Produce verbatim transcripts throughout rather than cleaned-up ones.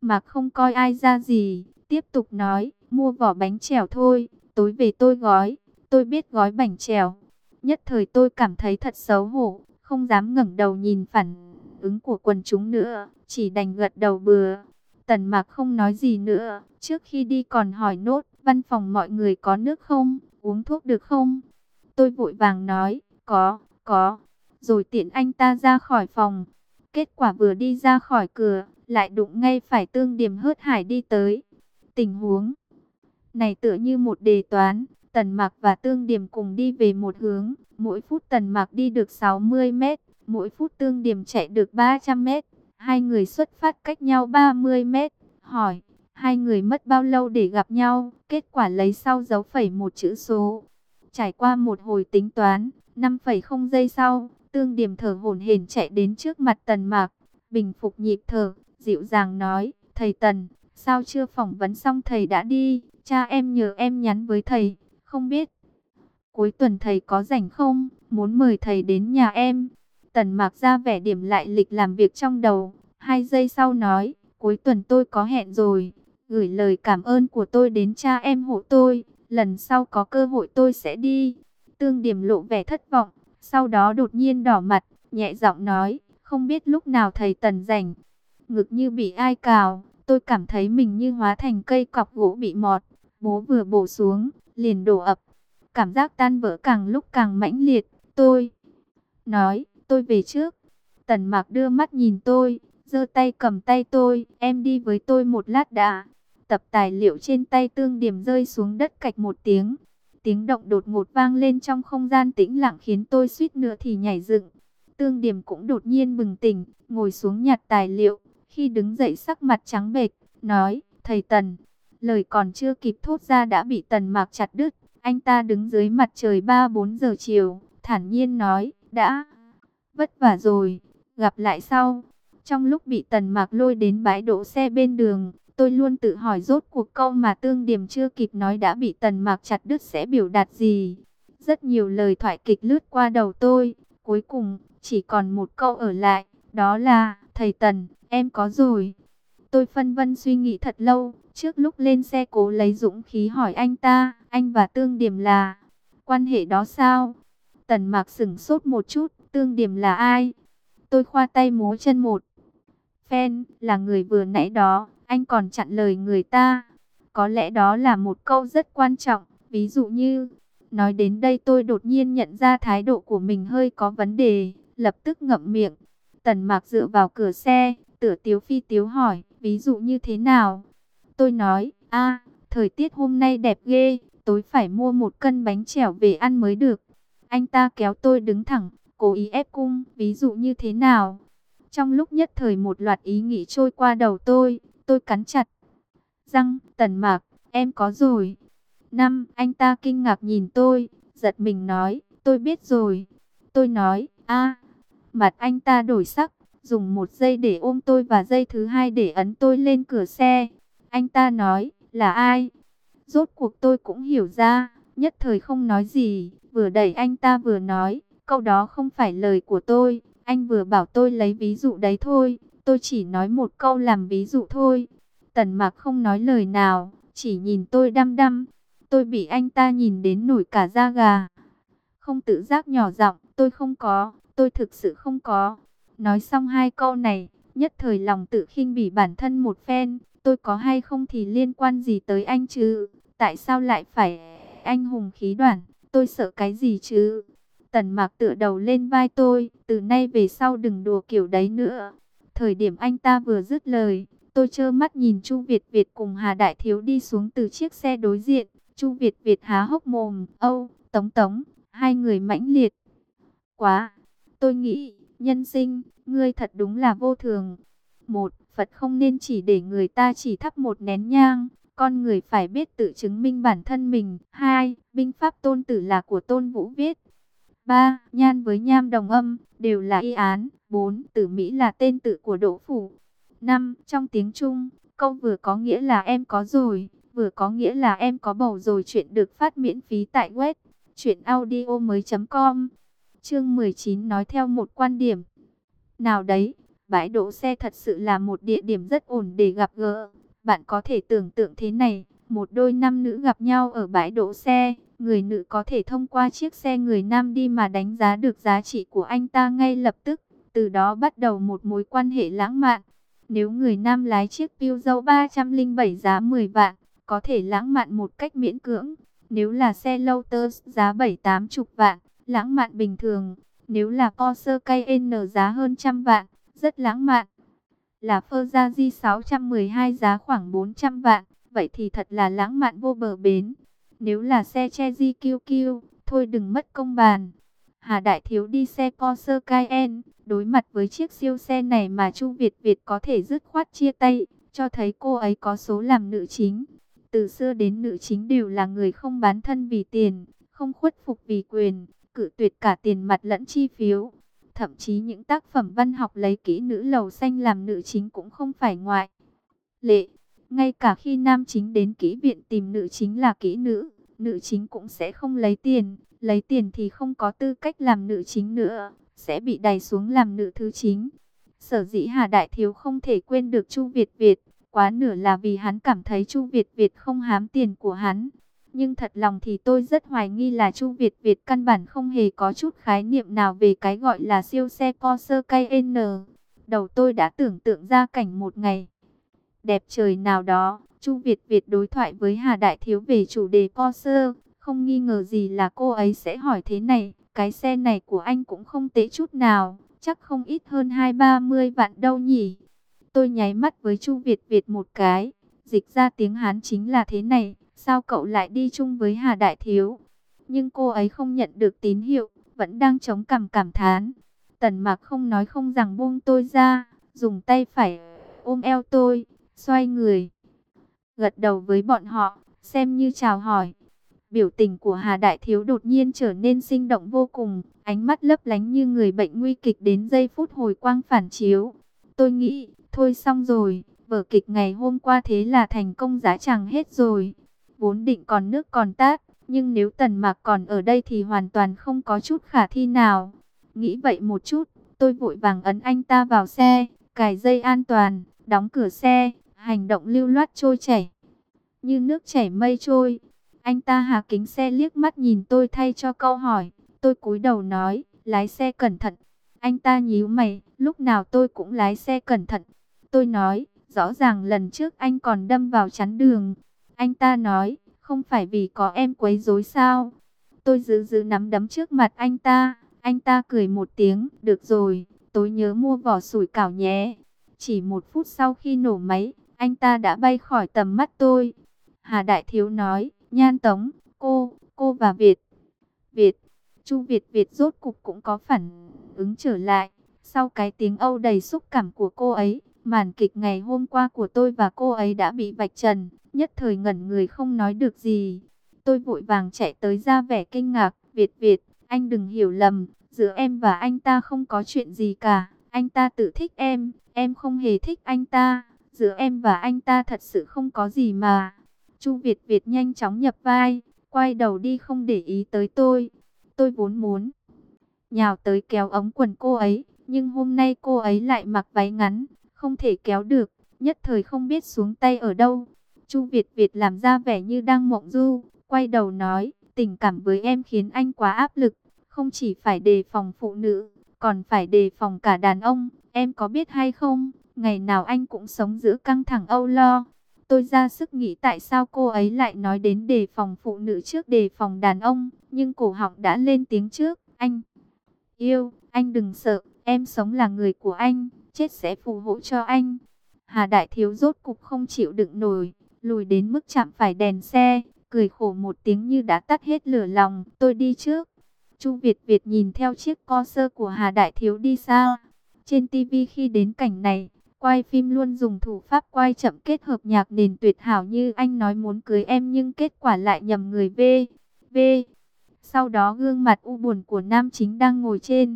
Mạc không coi ai ra gì, tiếp tục nói, mua vỏ bánh chèo thôi, tối về tôi gói, tôi biết gói bánh chèo. Nhất thời tôi cảm thấy thật xấu hổ, không dám ngẩng đầu nhìn phản ứng của quần chúng nữa, chỉ đành gật đầu bừa. Tần Mạc không nói gì nữa, trước khi đi còn hỏi nốt, văn phòng mọi người có nước không, uống thuốc được không? Tôi vội vàng nói, có, có, rồi tiện anh ta ra khỏi phòng. Kết quả vừa đi ra khỏi cửa, lại đụng ngay phải Tương Điềm hớt hải đi tới. Tình huống này tựa như một đề toán, Tần Mạc và Tương Điềm cùng đi về một hướng, mỗi phút Tần Mạc đi được sáu mươi mét, mỗi phút Tương Điềm chạy được ba trăm mét. Hai người xuất phát cách nhau ba mươi mét. Hỏi, hai người mất bao lâu để gặp nhau? Kết quả lấy sau dấu phẩy một chữ số. Trải qua một hồi tính toán, năm phẩy không giây sau, Tương Điềm thở hổn hển chạy đến trước mặt Tần Mạc, bình phục nhịp thở, dịu dàng nói, thầy Tần, sao chưa phỏng vấn xong thầy đã đi? Cha em nhờ em nhắn với thầy, không biết cuối tuần thầy có rảnh không? Muốn mời thầy đến nhà em. Tần Mạc ra vẻ điểm lại lịch làm việc trong đầu. Hai giây sau nói, cuối tuần tôi có hẹn rồi. Gửi lời cảm ơn của tôi đến cha em hộ tôi. Lần sau có cơ hội tôi sẽ đi. Tương Điềm lộ vẻ thất vọng. Sau đó đột nhiên đỏ mặt, nhẹ giọng nói, không biết lúc nào thầy Tần rảnh. Ngực như bị ai cào. Tôi cảm thấy mình như hóa thành cây cọc gỗ bị mọt. Bố vừa bổ xuống, liền đổ ập. Cảm giác tan vỡ càng lúc càng mãnh liệt. Tôi nói, tôi về trước. Tần Mạc đưa mắt nhìn tôi, giơ tay cầm tay tôi, em đi với tôi một lát đã. Tập tài liệu trên tay Tương Điềm rơi xuống đất cạch một tiếng. Tiếng động đột ngột vang lên trong không gian tĩnh lặng khiến tôi suýt nữa thì nhảy dựng. Tương Điềm cũng đột nhiên bừng tỉnh, ngồi xuống nhặt tài liệu. Khi đứng dậy sắc mặt trắng bệch, nói, thầy Tần. Lời còn chưa kịp thốt ra đã bị Tần Mạc chặt đứt. Anh ta đứng dưới mặt trời ba bốn giờ chiều, thản nhiên nói, đã vất vả rồi, gặp lại sau. Trong lúc bị Tần Mạc lôi đến bãi đỗ xe bên đường, tôi luôn tự hỏi rốt cuộc câu mà Tương Điềm chưa kịp nói đã bị Tần Mạc chặt đứt sẽ biểu đạt gì. Rất nhiều lời thoại kịch lướt qua đầu tôi, cuối cùng chỉ còn một câu ở lại, đó là, thầy Tần, em có rồi. Tôi phân vân suy nghĩ thật lâu, trước lúc lên xe cố lấy dũng khí hỏi anh ta, anh và Tương Điềm là quan hệ đó sao? Tần Mạc sững sốt một chút, Tương Điềm là ai? Tôi khoa tay múa chân một phen, là người vừa nãy đó, anh còn chặn lời người ta. Có lẽ đó là một câu rất quan trọng, ví dụ như, nói đến đây tôi đột nhiên nhận ra thái độ của mình hơi có vấn đề, lập tức ngậm miệng. Tần Mạc dựa vào cửa xe, tựa tiếu phi tiếu hỏi, ví dụ như thế nào? Tôi nói, a, thời tiết hôm nay đẹp ghê, tối phải mua một cân bánh chèo về ăn mới được. Anh ta kéo tôi đứng thẳng, cố ý ép cung, ví dụ như thế nào? Trong lúc nhất thời một loạt ý nghĩ trôi qua đầu tôi, tôi cắn chặt răng, Tần Mạc, em có rồi. Năm, anh ta kinh ngạc nhìn tôi, giật mình nói, tôi biết rồi. Tôi nói, a, mặt anh ta đổi sắc, dùng một giây để ôm tôi và giây thứ hai để ấn tôi lên cửa xe. Anh ta nói, là ai? Rốt cuộc tôi cũng hiểu ra, nhất thời không nói gì, vừa đẩy anh ta vừa nói, câu đó không phải lời của tôi, anh vừa bảo tôi lấy ví dụ đấy thôi, tôi chỉ nói một câu làm ví dụ thôi. Tần Mạc không nói lời nào, chỉ nhìn tôi đăm đăm, tôi bị anh ta nhìn đến nổi cả da gà. Không tự giác nhỏ giọng, tôi không có, tôi thực sự không có. Nói xong hai câu này, nhất thời lòng tự khinh bỉ bản thân một phen, tôi có hay không thì liên quan gì tới anh chứ? Tại sao lại phải anh hùng khí đoản, tôi sợ cái gì chứ? Tần Mạc tựa đầu lên vai tôi, từ nay về sau đừng đùa kiểu đấy nữa. Thời điểm anh ta vừa dứt lời, tôi trơ mắt nhìn Chu Việt Việt cùng Hà Đại Thiếu đi xuống từ chiếc xe đối diện. Chu Việt Việt há hốc mồm, âu, Tống Tống, hai người mãnh liệt quá. Tôi nghĩ, nhân sinh, ngươi thật đúng là vô thường. Một, Phật không nên chỉ để người ta chỉ thắp một nén nhang, con người phải biết tự chứng minh bản thân mình. Hai, binh pháp Tôn Tử là của Tôn Vũ viết. Ba, nhan với nham đồng âm, đều là y án. Bốn, Tử Mỹ là tên tự của Đỗ Phủ. Năm, trong tiếng Trung, câu vừa có nghĩa là em có rồi, vừa có nghĩa là em có bầu rồi. Chuyện được phát miễn phí tại web truyện audio mới chấm com. Chương mười chín nói theo một quan điểm nào đấy, Bãi đỗ xe thật sự là một địa điểm rất ổn để gặp gỡ. Bạn có thể tưởng tượng thế này, một đôi nam nữ gặp nhau ở bãi đỗ xe, người nữ có thể thông qua chiếc xe người nam đi mà đánh giá được giá trị của anh ta ngay lập tức, từ đó bắt đầu một mối quan hệ lãng mạn. Nếu người nam lái chiếc Peugeot ba không bảy giá mười vạn, có thể lãng mạn một cách miễn cưỡng. Nếu là xe Lotus giá bảy tám chục vạn, lãng mạn bình thường. Nếu là Porsche Cayenne giá hơn trăm vạn, rất lãng mạn. Là Ferrari sáu một hai giá khoảng bốn trăm vạn, vậy thì thật là lãng mạn vô bờ bến. Nếu là xe Chery kiu kiu, thôi đừng mất công bàn. Hà Đại Thiếu đi xe Porsche Cayenne, đối mặt với chiếc siêu xe này mà Chu Việt Việt có thể dứt khoát chia tay, cho thấy cô ấy có số làm nữ chính. Từ xưa đến nữ chính đều là người không bán thân vì tiền, không khuất phục vì quyền, cự tuyệt cả tiền mặt lẫn chi phiếu. Thậm chí những tác phẩm văn học lấy kỹ nữ lầu xanh làm nữ chính cũng không phải ngoại lệ. Ngay cả khi nam chính đến kỹ viện tìm nữ chính là kỹ nữ, nữ chính cũng sẽ không lấy tiền. Lấy tiền thì không có tư cách làm nữ chính nữa, sẽ bị đày xuống làm nữ thứ chính. Sở dĩ Hà Đại Thiếu không thể quên được Chu Việt Việt, quá nửa là vì hắn cảm thấy Chu Việt Việt không hám tiền của hắn. Nhưng thật lòng thì tôi rất hoài nghi là Chu Việt Việt căn bản không hề có chút khái niệm nào về cái gọi là siêu xe Porsche Cayenne. Đầu tôi đã tưởng tượng ra cảnh một ngày đẹp trời nào đó, Chu Việt Việt đối thoại với Hà Đại Thiếu về chủ đề Porsche. Không nghi ngờ gì là cô ấy sẽ hỏi thế này, cái xe này của anh cũng không tệ chút nào, chắc không ít hơn hai ba mươi vạn đâu nhỉ. Tôi nháy mắt với Chu Việt Việt một cái, dịch ra tiếng Hán chính là thế này, sao cậu lại đi chung với Hà Đại Thiếu? Nhưng cô ấy không nhận được tín hiệu, vẫn đang chống cằm cảm thán. Tần Mạc không nói không rằng buông tôi ra, dùng tay phải ôm eo tôi, xoay người, gật đầu với bọn họ, xem như chào hỏi. Biểu tình của Hà Đại Thiếu đột nhiên trở nên sinh động vô cùng, ánh mắt lấp lánh như người bệnh nguy kịch đến giây phút hồi quang phản chiếu. Tôi nghĩ, thôi xong rồi, vở kịch ngày hôm qua thế là thành công giá chẳng hết rồi. Vốn định còn nước còn tát, nhưng nếu Tần Mạc còn ở đây thì hoàn toàn không có chút khả thi nào. Nghĩ vậy một chút, tôi vội vàng ấn anh ta vào xe, cài dây an toàn, đóng cửa xe, hành động lưu loát trôi chảy, như nước chảy mây trôi. Anh ta hạ kính xe liếc mắt nhìn tôi thay cho câu hỏi. Tôi cúi đầu nói, lái xe cẩn thận. Anh ta nhíu mày, lúc nào tôi cũng lái xe cẩn thận. Tôi nói, rõ ràng lần trước anh còn đâm vào chắn đường. Anh ta nói, không phải vì có em quấy rối sao? Tôi giữ giữ nắm đấm trước mặt anh ta. Anh ta cười một tiếng, được rồi, tối nhớ mua vỏ sủi cảo nhé. Chỉ một phút sau khi nổ máy, anh ta đã bay khỏi tầm mắt tôi. Hà Đại Thiếu nói, Nhan Tống, cô, cô và Việt, Việt, Chu Việt Việt rốt cục cũng có phản ứng trở lại. Sau cái tiếng âu đầy xúc cảm của cô ấy, màn kịch ngày hôm qua của tôi và cô ấy đã bị vạch trần, nhất thời ngẩn người không nói được gì. Tôi vội vàng chạy tới ra vẻ kinh ngạc, Việt Việt, anh đừng hiểu lầm, giữa em và anh ta không có chuyện gì cả, anh ta tự thích em, em không hề thích anh ta, giữa em và anh ta thật sự không có gì mà. Chu Việt Việt nhanh chóng nhập vai, quay đầu đi không để ý tới tôi. Tôi vốn muốn nhào tới kéo ống quần cô ấy, nhưng hôm nay cô ấy lại mặc váy ngắn, không thể kéo được, nhất thời không biết xuống tay ở đâu. Chu Việt Việt làm ra vẻ như đang mộng du, quay đầu nói, tình cảm với em khiến anh quá áp lực, không chỉ phải đề phòng phụ nữ, còn phải đề phòng cả đàn ông, em có biết hay không, ngày nào anh cũng sống giữa căng thẳng âu lo. Tôi ra sức nghĩ tại sao cô ấy lại nói đến đề phòng phụ nữ trước đề phòng đàn ông, nhưng cổ họng đã lên tiếng trước, anh yêu, anh đừng sợ, em sống là người của anh, chết sẽ phù hộ cho anh. Hà Đại Thiếu rốt cục không chịu đựng nổi, lùi đến mức chạm phải đèn xe, cười khổ một tiếng như đã tắt hết lửa lòng, tôi đi trước. Chu Việt Việt nhìn theo chiếc Porsche của Hà Đại Thiếu đi xa. Trên ti vi khi đến cảnh này, quay phim luôn dùng thủ pháp quay chậm kết hợp nhạc nền tuyệt hảo như anh nói muốn cưới em nhưng kết quả lại nhầm người v. V. Sau đó gương mặt u buồn của nam chính đang ngồi trên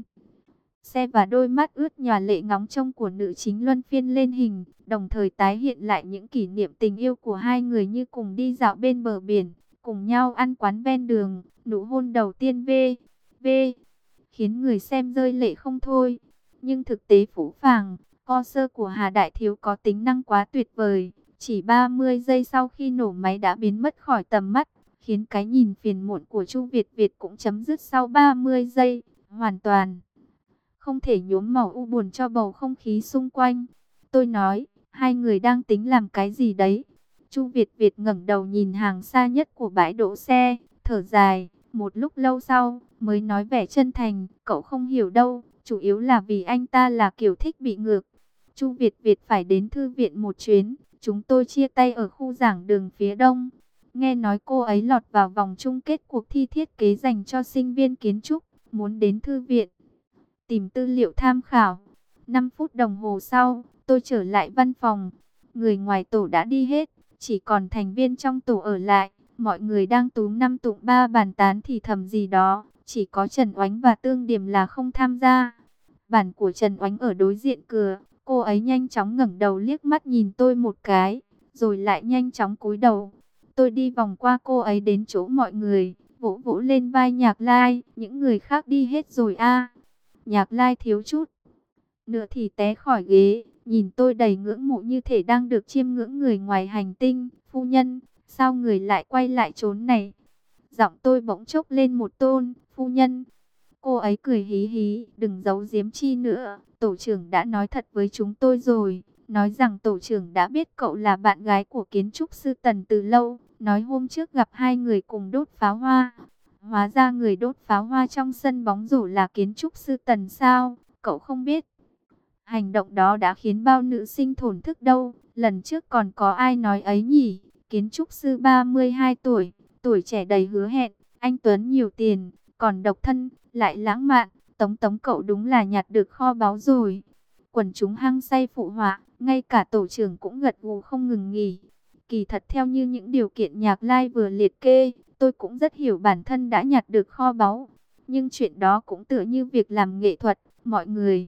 xe và đôi mắt ướt nhòa lệ ngóng trông của nữ chính luân phiên lên hình, đồng thời tái hiện lại những kỷ niệm tình yêu của hai người như cùng đi dạo bên bờ biển, cùng nhau ăn quán ven đường, nụ hôn đầu tiên v. V. Khiến người xem rơi lệ không thôi. Nhưng thực tế phũ phàng, Co sơ của Hà Đại Thiếu có tính năng quá tuyệt vời. Chỉ ba mươi giây sau khi nổ máy đã biến mất khỏi tầm mắt, khiến cái nhìn phiền muộn của Chu Việt Việt cũng chấm dứt sau ba mươi giây, hoàn toàn không thể nhuốm màu u buồn cho bầu không khí xung quanh. Tôi nói, hai người đang tính làm cái gì đấy? Chu Việt Việt ngẩng đầu nhìn hàng xa nhất của bãi đỗ xe, thở dài, một lúc lâu sau mới nói vẻ chân thành, cậu không hiểu đâu, chủ yếu là vì anh ta là kiểu thích bị ngược. Chu Việt Việt phải đến thư viện một chuyến, chúng tôi chia tay ở khu giảng đường phía đông. Nghe nói cô ấy lọt vào vòng chung kết cuộc thi thiết kế dành cho sinh viên kiến trúc, muốn đến thư viện tìm tư liệu tham khảo. năm phút đồng hồ sau, tôi trở lại văn phòng. Người ngoài tổ đã đi hết, chỉ còn thành viên trong tổ ở lại. Mọi người đang túm năm tụng ba bàn tán thì thầm gì đó. Chỉ có Trần Oánh và Tương Điềm là không tham gia. Bản của Trần Oánh ở đối diện cửa. Cô ấy nhanh chóng ngẩng đầu liếc mắt nhìn tôi một cái, rồi lại nhanh chóng cúi đầu. Tôi đi vòng qua cô ấy đến chỗ mọi người, vỗ vỗ lên vai Nhạc Lai. Những người khác đi hết rồi a. Nhạc Lai thiếu chút nữa thì té khỏi ghế, nhìn tôi đầy ngưỡng mộ như thể đang được chiêm ngưỡng người ngoài hành tinh. Phu nhân, sao người lại quay lại chốn này? Giọng tôi bỗng chốc lên một tôn. Phu nhân. Cô ấy cười hí hí, đừng giấu giếm chi nữa. Tổ trưởng đã nói thật với chúng tôi rồi, nói rằng tổ trưởng đã biết cậu là bạn gái của kiến trúc sư Tần từ lâu. Nói hôm trước gặp hai người cùng đốt pháo hoa. Hóa ra người đốt pháo hoa trong sân bóng rổ là kiến trúc sư Tần sao? Cậu không biết. Hành động đó đã khiến bao nữ sinh thổn thức đâu. Lần trước còn có ai nói ấy nhỉ? Kiến trúc sư ba mươi hai tuổi, tuổi trẻ đầy hứa hẹn, anh Tuấn nhiều tiền, còn độc thân, lại lãng mạn. Tống Tống cậu đúng là nhặt được kho báu rồi. Quần chúng hăng say phụ họa, ngay cả tổ trưởng cũng gật gù không ngừng nghỉ. Kỳ thật theo như những điều kiện Nhạc Lai vừa liệt kê, tôi cũng rất hiểu bản thân đã nhặt được kho báu. Nhưng chuyện đó cũng tựa như việc làm nghệ thuật, mọi người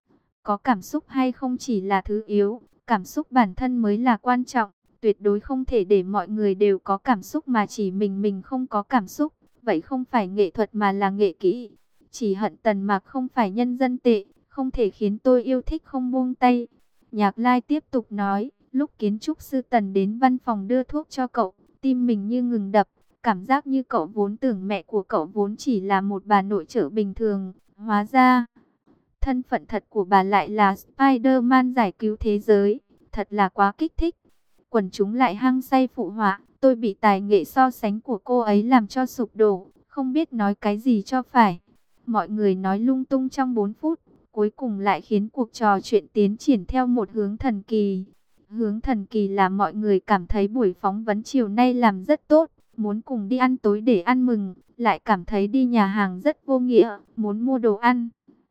có cảm xúc hay không chỉ là thứ yếu, cảm xúc bản thân mới là quan trọng. Tuyệt đối không thể để mọi người đều có cảm xúc mà chỉ mình mình không có cảm xúc. Vậy không phải nghệ thuật mà là nghệ kỹ. Chỉ hận Tần Mạc không phải nhân dân tệ, không thể khiến tôi yêu thích không buông tay. Nhạc Lai tiếp tục nói, lúc kiến trúc sư Tần đến văn phòng đưa thuốc cho cậu, tim mình như ngừng đập. Cảm giác như cậu vốn tưởng mẹ của cậu vốn chỉ là một bà nội trợ bình thường. Hóa ra, thân phận thật của bà lại là Spider-Man giải cứu thế giới. Thật là quá kích thích. Quần chúng lại hăng say phụ họa. Tôi bị tài nghệ so sánh của cô ấy làm cho sụp đổ. Không biết nói cái gì cho phải. Mọi người nói lung tung trong bốn phút. Cuối cùng lại khiến cuộc trò chuyện tiến triển theo một hướng thần kỳ. Hướng thần kỳ là mọi người cảm thấy buổi phỏng vấn chiều nay làm rất tốt. Muốn cùng đi ăn tối để ăn mừng. Lại cảm thấy đi nhà hàng rất vô nghĩa. Muốn mua đồ ăn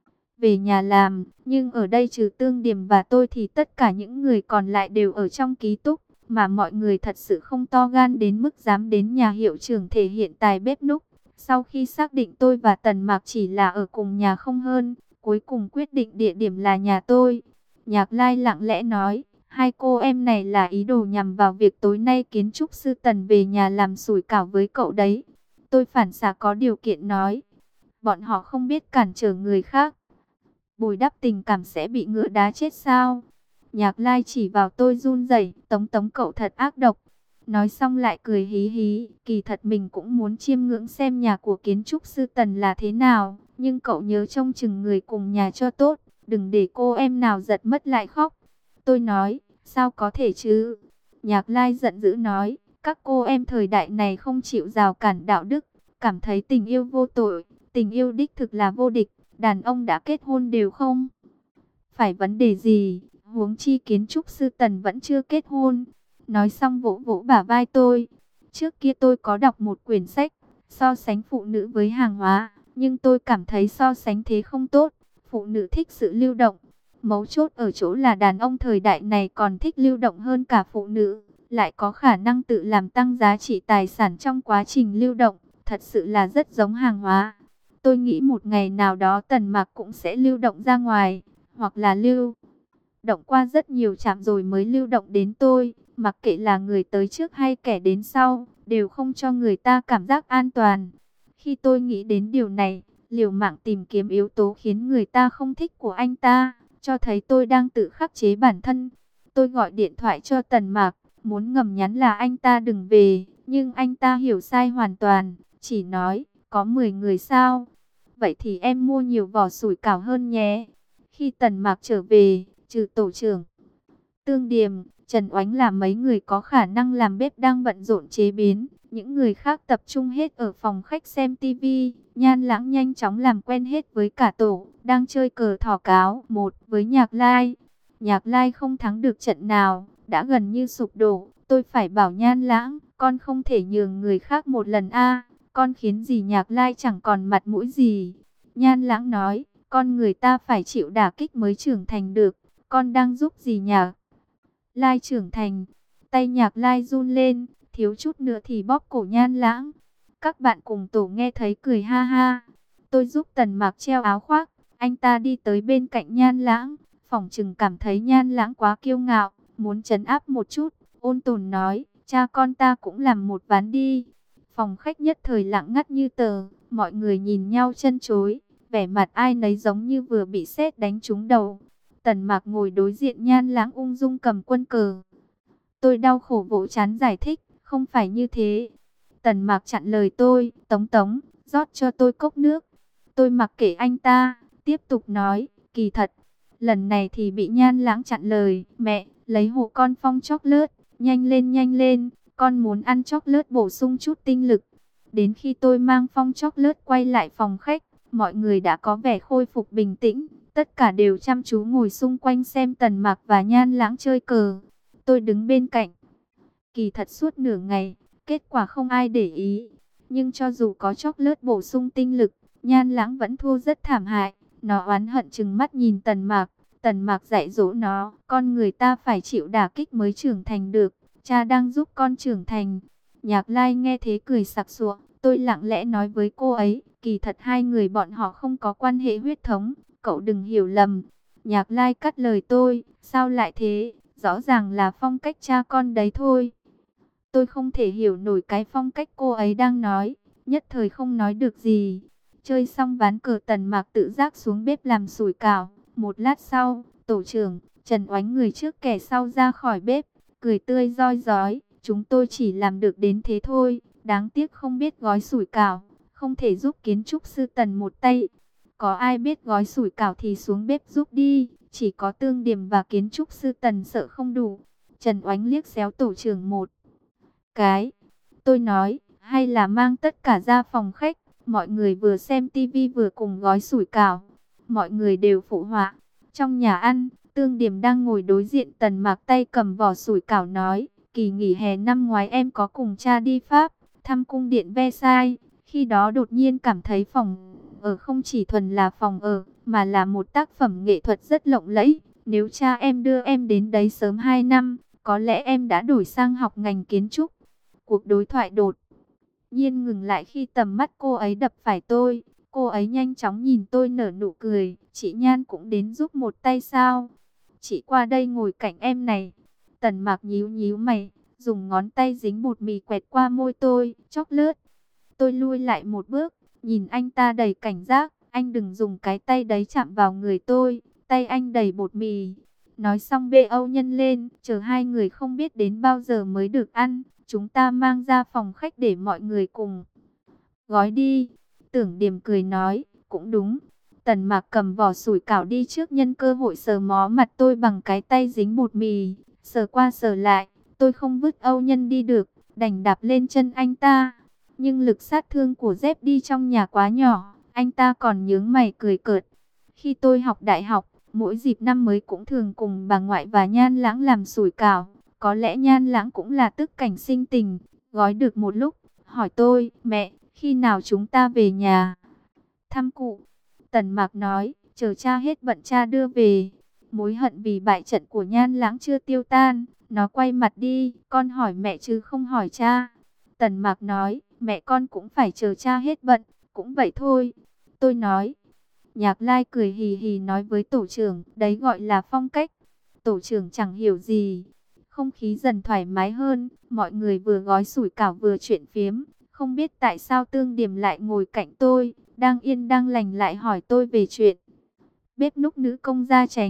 về nhà làm. Nhưng ở đây trừ Tương Điềm và tôi thì tất cả những người còn lại đều ở trong ký túc. Mà mọi người thật sự không to gan đến mức dám đến nhà hiệu trưởng thể hiện tài bếp núc. Sau khi xác định tôi và Tần Mạc chỉ là ở cùng nhà không hơn, cuối cùng quyết định địa điểm là nhà tôi. Nhạc Lai lặng lẽ nói, hai cô em này là ý đồ nhằm vào việc tối nay kiến trúc sư Tần về nhà làm sủi cảo với cậu đấy. Tôi phản xạ có điều kiện nói, bọn họ không biết cản trở người khác. Bồi đắp tình cảm sẽ bị ngựa đá chết sao? Nhạc Lai chỉ vào tôi run rẩy, Tống Tống cậu thật ác độc. Nói xong lại cười hí hí, kỳ thật mình cũng muốn chiêm ngưỡng xem nhà của kiến trúc sư Tần là thế nào. Nhưng cậu nhớ trông chừng người cùng nhà cho tốt, đừng để cô em nào giật mất lại khóc. Tôi nói, sao có thể chứ? Nhạc Lai giận dữ nói, các cô em thời đại này không chịu rào cản đạo đức, cảm thấy tình yêu vô tội, tình yêu đích thực là vô địch, đàn ông đã kết hôn đều không phải vấn đề gì, huống chi kiến trúc sư Tần vẫn chưa kết hôn. Nói xong vỗ vỗ bả vai tôi. Trước kia tôi có đọc một quyển sách, so sánh phụ nữ với hàng hóa, nhưng tôi cảm thấy so sánh thế không tốt. Phụ nữ thích sự lưu động. Mấu chốt ở chỗ là đàn ông thời đại này còn thích lưu động hơn cả phụ nữ, lại có khả năng tự làm tăng giá trị tài sản trong quá trình lưu động, thật sự là rất giống hàng hóa. Tôi nghĩ một ngày nào đó Tần Mạc cũng sẽ lưu động ra ngoài, hoặc là lưu động qua rất nhiều trạm rồi mới lưu động đến tôi. Mặc kệ là người tới trước hay kẻ đến sau, đều không cho người ta cảm giác an toàn. Khi tôi nghĩ đến điều này, liều mạng tìm kiếm yếu tố khiến người ta không thích của anh ta, cho thấy tôi đang tự khắc chế bản thân. Tôi gọi điện thoại cho Tần Mạc, muốn ngầm nhắn là anh ta đừng về, nhưng anh ta hiểu sai hoàn toàn, chỉ nói, có mười người sao? Vậy thì em mua nhiều vỏ sủi cảo hơn nhé. Khi Tần Mạc trở về, trừ tổ trưởng Tương Điềm, Trần Oánh là mấy người có khả năng làm bếp đang bận rộn chế biến. Những người khác tập trung hết ở phòng khách xem tivi. Nhan Lãng nhanh chóng làm quen hết với cả tổ, đang chơi cờ thỏ cáo một với Nhạc Lai. Nhạc Lai không thắng được trận nào, đã gần như sụp đổ. Tôi phải bảo Nhan Lãng, con không thể nhường người khác một lần a, con khiến gì Nhạc Lai chẳng còn mặt mũi gì. Nhan Lãng nói, con người ta phải chịu đả kích mới trưởng thành được, con đang giúp gì Nhạc Lai trưởng thành. Tay Nhạc Lai run lên, thiếu chút nữa thì bóp cổ Nhan Lãng. Các bạn cùng tổ nghe thấy cười ha ha. Tôi giúp Tần Mạc treo áo khoác, anh ta đi tới bên cạnh Nhan Lãng, phỏng chừng cảm thấy Nhan Lãng quá kiêu ngạo, muốn trấn áp một chút, ôn tồn nói, cha con ta cũng làm một ván đi. Phòng khách nhất thời lặng ngắt như tờ, mọi người nhìn nhau chân chối, vẻ mặt ai nấy giống như vừa bị sét đánh trúng đầu. Tần Mạc ngồi đối diện Nhan Lãng ung dung cầm quân cờ. Tôi đau khổ vỗ trán giải thích, không phải như thế. Tần Mạc chặn lời tôi, Tống Tống, rót cho tôi cốc nước. Tôi mặc kệ anh ta, tiếp tục nói, kỳ thật. Lần này thì bị Nhan Lãng chặn lời, mẹ, lấy hộ con phong chốc lướt, nhanh lên nhanh lên, con muốn ăn chốc lướt bổ sung chút tinh lực. Đến khi tôi mang phong chốc lướt quay lại phòng khách, mọi người đã có vẻ khôi phục bình tĩnh, tất cả đều chăm chú ngồi xung quanh xem Tần Mạc và Nhan Lãng chơi cờ. Tôi đứng bên cạnh. Kỳ thật suốt nửa ngày, kết quả không ai để ý. Nhưng cho dù có chốc lướt bổ sung tinh lực, Nhan Lãng vẫn thua rất thảm hại. Nó oán hận trừng mắt nhìn Tần Mạc. Tần Mạc dạy dỗ nó, con người ta phải chịu đả kích mới trưởng thành được. Cha đang giúp con trưởng thành. Nhạc Lai nghe thế cười sặc sụa. Tôi lặng lẽ nói với cô ấy, kỳ thật hai người bọn họ không có quan hệ huyết thống, cậu đừng hiểu lầm. Nhạc Lai cắt lời tôi, sao lại thế, rõ ràng là phong cách cha con đấy thôi. Tôi không thể hiểu nổi cái phong cách cô ấy đang nói, nhất thời không nói được gì. Chơi xong ván cờ Tần Mạc tự giác xuống bếp làm sủi cảo. Một lát sau, tổ trưởng Trần Oánh người trước kẻ sau ra khỏi bếp, cười tươi roi rói, chúng tôi chỉ làm được đến thế thôi, đáng tiếc không biết gói sủi cảo, không thể giúp kiến trúc sư Tần một tay. Có ai biết gói sủi cảo thì xuống bếp giúp đi, chỉ có Tương Điềm và kiến trúc sư Tần sợ không đủ. Trần Oánh liếc xéo tổ trưởng một cái. Tôi nói, hay là mang tất cả ra phòng khách, mọi người vừa xem tivi vừa cùng gói sủi cảo. Mọi người đều phụ họa. Trong nhà ăn, Tương Điềm đang ngồi đối diện Tần Mạc tay cầm vỏ sủi cảo nói, kỳ nghỉ hè năm ngoái em có cùng cha đi Pháp, thăm cung điện Versailles. Khi đó đột nhiên cảm thấy phòng ở không chỉ thuần là phòng ở, mà là một tác phẩm nghệ thuật rất lộng lẫy. Nếu cha em đưa em đến đấy sớm hai năm, có lẽ em đã đổi sang học ngành kiến trúc. Cuộc đối thoại đột nhiên ngừng lại khi tầm mắt cô ấy đập phải tôi. Cô ấy nhanh chóng nhìn tôi nở nụ cười. Chị Nhan cũng đến giúp một tay sao? Chị qua đây ngồi cạnh em này. Tần Mạc nhíu nhíu mày, dùng ngón tay dính bột mì quẹt qua môi tôi, chốc lướt. Tôi lui lại một bước, nhìn anh ta đầy cảnh giác. Anh đừng dùng cái tay đấy chạm vào người tôi. Tay anh đầy bột mì. Nói xong bê Âu Nhân lên, chờ hai người không biết đến bao giờ mới được ăn. Chúng ta mang ra phòng khách để mọi người cùng gói đi. Tưởng Điềm cười nói, cũng đúng. Tần Mạc cầm vỏ sủi cảo đi trước nhân cơ hội sờ mó mặt tôi bằng cái tay dính bột mì. Sờ qua sờ lại, tôi không vứt Âu Nhân đi được, đành đạp lên chân anh ta. Nhưng lực sát thương của dép đi trong nhà quá nhỏ, anh ta còn nhướng mày cười cợt. Khi tôi học đại học, mỗi dịp năm mới cũng thường cùng bà ngoại và Nhan Lãng làm sủi cảo. Có lẽ Nhan Lãng cũng là tức cảnh sinh tình, gói được một lúc, hỏi tôi, mẹ, khi nào chúng ta về nhà thăm cụ? Tần Mạc nói, chờ cha hết bận cha đưa về. Mối hận vì bại trận của Nhan Lãng chưa tiêu tan, nó quay mặt đi, con hỏi mẹ chứ không hỏi cha. Tần Mạc nói, mẹ con cũng phải chờ cha hết bận, cũng vậy thôi. Tôi nói, Nhạc Lai cười hì hì nói với tổ trưởng, đấy gọi là phong cách. Tổ trưởng chẳng hiểu gì. Không khí dần thoải mái hơn, mọi người vừa gói sủi cảo vừa chuyện phiếm. Không biết tại sao Tương Điềm lại ngồi cạnh tôi, đang yên đang lành lại hỏi tôi về chuyện bếp núc nữ công gia chánh.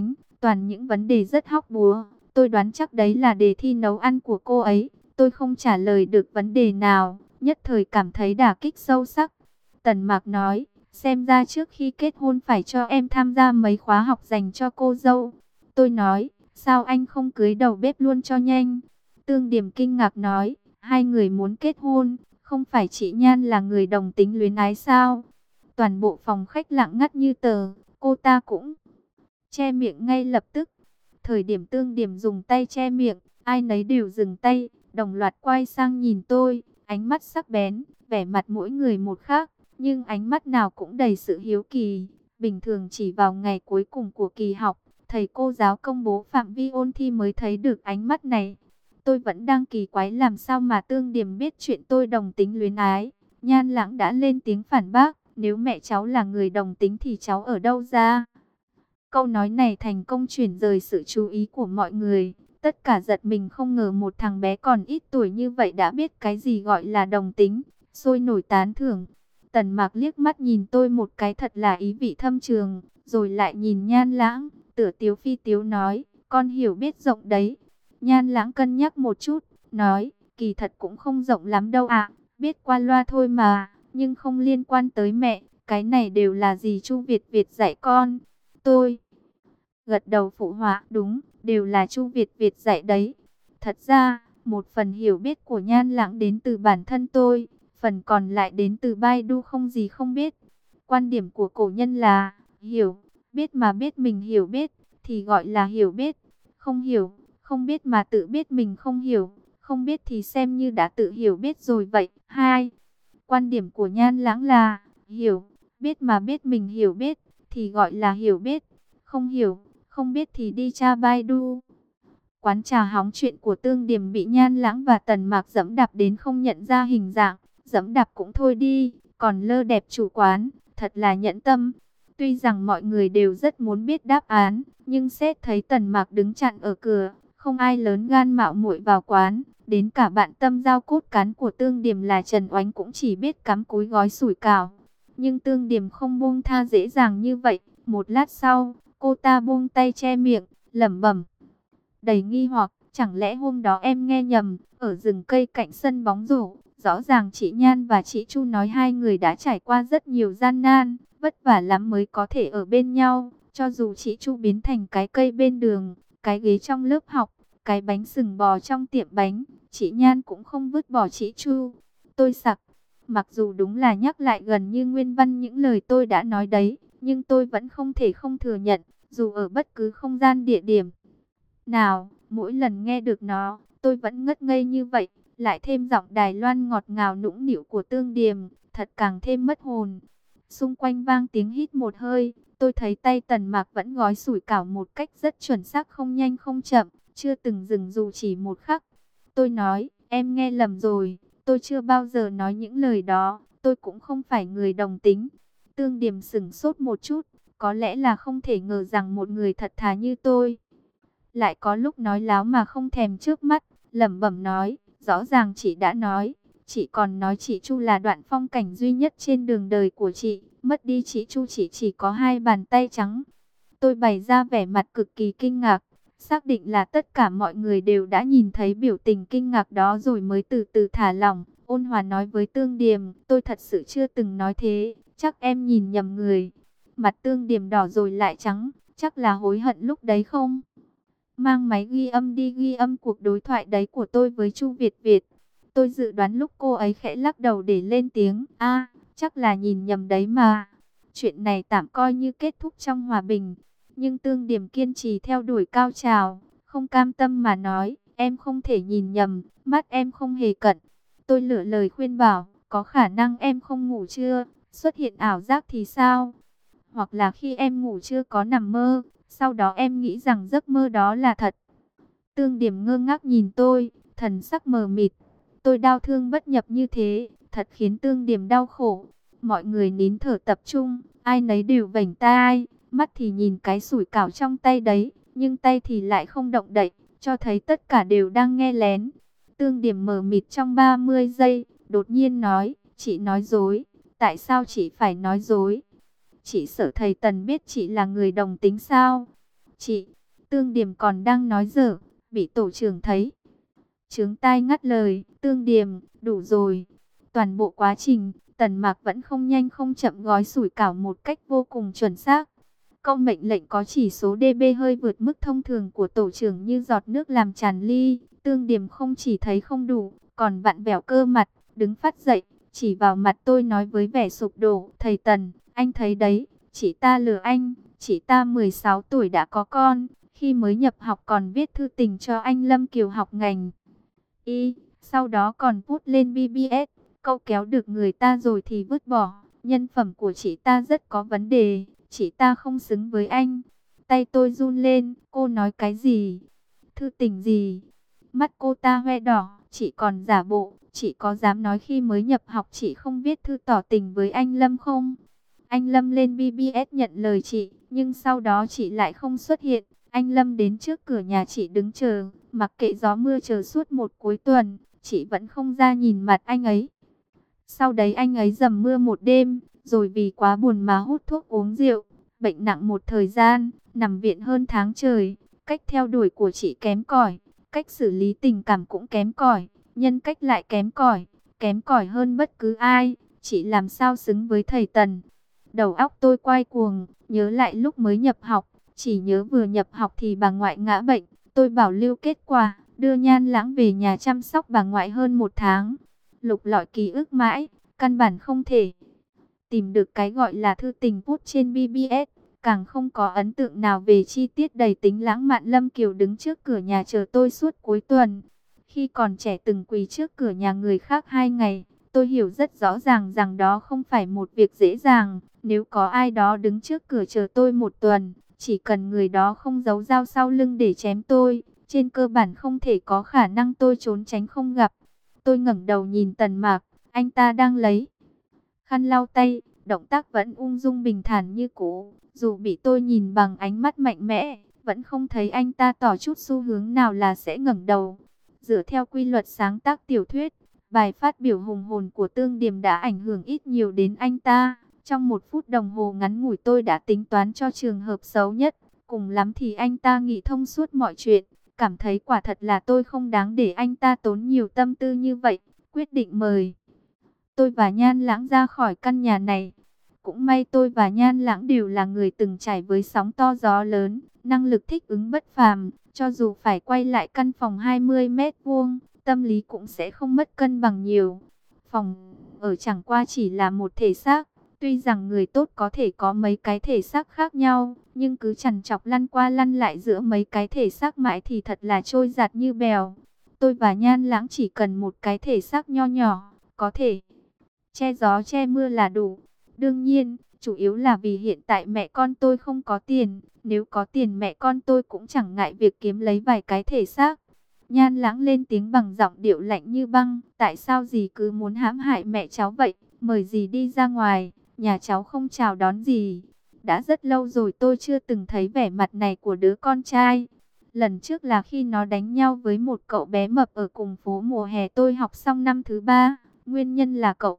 toàn những vấn đề rất hóc búa. Tôi đoán chắc đấy là đề thi nấu ăn của cô ấy. Tôi không trả lời được vấn đề nào, nhất thời cảm thấy đả kích sâu sắc. Tần Mạc nói, xem ra trước khi kết hôn phải cho em tham gia mấy khóa học dành cho cô dâu. Tôi nói, sao anh không cưới đầu bếp luôn cho nhanh? Tương Điềm kinh ngạc nói, hai người muốn kết hôn, không phải chị Nhan là người đồng tính luyến ái sao? Toàn bộ phòng khách lặng ngắt như tờ, cô ta cũng che miệng ngay lập tức. Thời điểm Tương Điềm dùng tay che miệng, ai nấy đều dừng tay, đồng loạt quay sang nhìn tôi, ánh mắt sắc bén, vẻ mặt mỗi người một khác, nhưng ánh mắt nào cũng đầy sự hiếu kỳ. Bình thường chỉ vào ngày cuối cùng của kỳ học, thầy cô giáo công bố phạm vi ôn thi mới thấy được ánh mắt này. Tôi vẫn đang kỳ quái làm sao mà Tương Điềm biết chuyện tôi đồng tính luyến ái. Nhan Lãng đã lên tiếng phản bác, nếu mẹ cháu là người đồng tính thì cháu ở đâu ra? Câu nói này thành công chuyển rời sự chú ý của mọi người. Tất cả giật mình không ngờ một thằng bé còn ít tuổi như vậy đã biết cái gì gọi là đồng tính, sôi nổi tán thưởng. Tần Mạc liếc mắt nhìn tôi một cái thật là ý vị thâm trường, rồi lại nhìn Nhan Lãng, tựa tiếu phi tiếu nói, con hiểu biết rộng đấy. Nhan Lãng cân nhắc một chút, nói, kỳ thật cũng không rộng lắm đâu ạ, biết qua loa thôi mà, nhưng không liên quan tới mẹ, cái này đều là gì Chu Việt Việt dạy con. Tôi gật đầu phụ họa, đúng, đều là Chu Việt Việt dạy đấy. Thật ra, một phần hiểu biết của Nhan Lãng đến từ bản thân tôi, phần còn lại đến từ Baidu không gì không biết. Quan điểm của cổ nhân là, hiểu, biết mà biết mình hiểu biết, thì gọi là hiểu biết. Không hiểu, không biết mà tự biết mình không hiểu, không biết thì xem như đã tự hiểu biết rồi vậy. Hai, quan điểm của Nhan Lãng là, hiểu, biết mà biết mình hiểu biết, thì gọi là hiểu biết. Không hiểu, không biết thì đi tra Baidu. Quán trà hóng chuyện của Tương Điềm bị Nhan Lãng và Tần Mạc dẫm đạp đến không nhận ra hình dạng. Dẫm đạp cũng thôi đi, còn lơ đẹp chủ quán, thật là nhẫn tâm. Tuy rằng mọi người đều rất muốn biết đáp án, nhưng xét thấy Tần Mạc đứng chặn ở cửa, không ai lớn gan mạo muội vào quán. Đến cả bạn tâm giao cốt cán của Tương Điềm là Trần Oánh cũng chỉ biết cắm cúi gói sủi cảo. Nhưng Tương Điềm không buông tha dễ dàng như vậy. Một lát sau, cô ta buông tay che miệng, lẩm bẩm đầy nghi hoặc, chẳng lẽ hôm đó em nghe nhầm, ở rừng cây cạnh sân bóng rổ, rõ ràng chị Nhan và chị Chu nói hai người đã trải qua rất nhiều gian nan, vất vả lắm mới có thể ở bên nhau, cho dù chị Chu biến thành cái cây bên đường, cái ghế trong lớp học, cái bánh sừng bò trong tiệm bánh, chị Nhan cũng không vứt bỏ chị Chu. Tôi sặc, mặc dù đúng là nhắc lại gần như nguyên văn những lời tôi đã nói đấy, nhưng tôi vẫn không thể không thừa nhận, dù ở bất cứ không gian địa điểm nào, mỗi lần nghe được nó, tôi vẫn ngất ngây như vậy, lại thêm giọng Đài Loan ngọt ngào nũng nịu của Tương Điềm, thật càng thêm mất hồn. Xung quanh vang tiếng hít một hơi, tôi thấy tay Tần Mạc vẫn gói sủi cảo một cách rất chuẩn xác, không nhanh không chậm, chưa từng dừng dù chỉ một khắc. Tôi nói, em nghe lầm rồi, tôi chưa bao giờ nói những lời đó, tôi cũng không phải người đồng tính. Tương Điềm sững sốt một chút, có lẽ là không thể ngờ rằng một người thật thà như tôi lại có lúc nói láo mà không thèm trước mắt, lẩm bẩm nói, rõ ràng chị đã nói, chị còn nói chị Chu là đoạn phong cảnh duy nhất trên đường đời của chị, mất đi chị Chu chị chỉ có hai bàn tay trắng. Tôi bày ra vẻ mặt cực kỳ kinh ngạc, xác định là tất cả mọi người đều đã nhìn thấy biểu tình kinh ngạc đó rồi mới từ từ thả lỏng, ôn hòa nói với Tương Điềm, tôi thật sự chưa từng nói thế, chắc em nhìn nhầm người. Mặt Tương Điềm đỏ rồi lại trắng, chắc là hối hận lúc đấy không? Mang máy ghi âm đi ghi âm cuộc đối thoại đấy của tôi với Chu Việt Việt. Tôi dự đoán lúc cô ấy khẽ lắc đầu để lên tiếng, a, chắc là nhìn nhầm đấy mà. Chuyện này tạm coi như kết thúc trong hòa bình. Nhưng Tương Điềm kiên trì theo đuổi cao trào, không cam tâm mà nói, em không thể nhìn nhầm, mắt em không hề cận. Tôi lựa lời khuyên bảo, có khả năng em không ngủ trưa, xuất hiện ảo giác thì sao? Hoặc là khi em ngủ chưa có nằm mơ, sau đó em nghĩ rằng giấc mơ đó là thật. Tương Điềm ngơ ngác nhìn tôi, thần sắc mờ mịt. Tôi đau thương bất nhập như thế, thật khiến Tương Điềm đau khổ. Mọi người nín thở tập trung, ai nấy đều vểnh tai, mắt thì nhìn cái sủi cảo trong tay đấy, nhưng tay thì lại không động đậy, cho thấy tất cả đều đang nghe lén. Tương Điềm mờ mịt trong ba mươi giây, đột nhiên nói, chị nói dối, tại sao chị phải nói dối? Chị sợ thầy Tần biết chị là người đồng tính sao? Chị, Tương Điềm còn đang nói dở, bị tổ trưởng thấy. Chướng tai ngắt lời, Tương Điềm, đủ rồi. Toàn bộ quá trình, Tần Mạc vẫn không nhanh không chậm gói sủi cảo một cách vô cùng chuẩn xác. Câu mệnh lệnh có chỉ số đê bê hơi vượt mức thông thường của tổ trưởng như giọt nước làm tràn ly. Tương Điềm không chỉ thấy không đủ, còn vặn vẹo cơ mặt, đứng phát dậy, chỉ vào mặt tôi nói với vẻ sụp đổ, thầy Tần, anh thấy đấy, chỉ ta lừa anh, chỉ ta mười sáu tuổi đã có con, khi mới nhập học còn viết thư tình cho anh Lâm Kiều học ngành Y, sau đó còn put lên bê bê ét, câu kéo được người ta rồi thì vứt bỏ, nhân phẩm của chị ta rất có vấn đề, chị ta không xứng với anh. Tay tôi run lên, cô nói cái gì? Thư tình gì? Mắt cô ta hoe đỏ, chị còn giả bộ, chị có dám nói khi mới nhập học chị không viết thư tỏ tình với anh Lâm không? Anh Lâm lên bê bê ét nhận lời chị, nhưng sau đó chị lại không xuất hiện. Anh Lâm đến trước cửa nhà chị đứng chờ, mặc kệ gió mưa chờ suốt một cuối tuần, chị vẫn không ra nhìn mặt anh ấy. Sau đấy anh ấy dầm mưa một đêm, rồi vì quá buồn mà hút thuốc uống rượu, bệnh nặng một thời gian, nằm viện hơn tháng trời. Cách theo đuổi của chị kém cỏi, cách xử lý tình cảm cũng kém cỏi, nhân cách lại kém cỏi, kém cỏi hơn bất cứ ai. Chị làm sao xứng với thầy Tần? Đầu óc tôi quay cuồng, nhớ lại lúc mới nhập học, chỉ nhớ vừa nhập học thì bà ngoại ngã bệnh. Tôi bảo lưu kết quả, đưa Nhan Lãng về nhà chăm sóc bà ngoại hơn một tháng. Lục lọi ký ức mãi, căn bản không thể tìm được cái gọi là thư tình put trên bê bê ét. Càng không có ấn tượng nào về chi tiết đầy tính lãng mạn Lâm Kiều đứng trước cửa nhà chờ tôi suốt cuối tuần. Khi còn trẻ từng quỳ trước cửa nhà người khác hai ngày, tôi hiểu rất rõ ràng rằng đó không phải một việc dễ dàng. Nếu có ai đó đứng trước cửa chờ tôi một tuần, chỉ cần người đó không giấu dao sau lưng để chém tôi, trên cơ bản không thể có khả năng tôi trốn tránh không gặp. Tôi ngẩng đầu nhìn Tần Mạc, anh ta đang lấy khăn lau tay, động tác vẫn ung dung bình thản như cũ. Dù bị tôi nhìn bằng ánh mắt mạnh mẽ, vẫn không thấy anh ta tỏ chút xu hướng nào là sẽ ngẩng đầu. Dựa theo quy luật sáng tác tiểu thuyết, bài phát biểu hùng hồn của Tương Điềm đã ảnh hưởng ít nhiều đến anh ta. Trong một phút đồng hồ ngắn ngủi tôi đã tính toán cho trường hợp xấu nhất. Cùng lắm thì anh ta nghĩ thông suốt mọi chuyện. Cảm thấy quả thật là tôi không đáng để anh ta tốn nhiều tâm tư như vậy. Quyết định mời tôi và Nhan Lãng ra khỏi căn nhà này. Cũng may tôi và Nhan Lãng đều là người từng trải với sóng to gió lớn, năng lực thích ứng bất phàm. Cho dù phải quay lại căn phòng hai mươi mét vuông, tâm lý cũng sẽ không mất cân bằng nhiều. Phòng ở chẳng qua chỉ là một thể xác. Tuy rằng người tốt có thể có mấy cái thể xác khác nhau, nhưng cứ chằn chọc lăn qua lăn lại giữa mấy cái thể xác mãi thì thật là trôi giạt như bèo. Tôi và Nhan Lãng chỉ cần một cái thể xác nho nhỏ, có thể che gió che mưa là đủ. Đương nhiên, chủ yếu là vì hiện tại mẹ con tôi không có tiền. Nếu có tiền mẹ con tôi cũng chẳng ngại việc kiếm lấy vài cái thể xác. Nhan Lãng lên tiếng bằng giọng điệu lạnh như băng. Tại sao dì cứ muốn hãm hại mẹ cháu vậy? Mời dì đi ra ngoài, nhà cháu không chào đón dì. Đã rất lâu rồi tôi chưa từng thấy vẻ mặt này của đứa con trai. Lần trước là khi nó đánh nhau với một cậu bé mập ở cùng phố mùa hè tôi học xong năm thứ ba. Nguyên nhân là cậu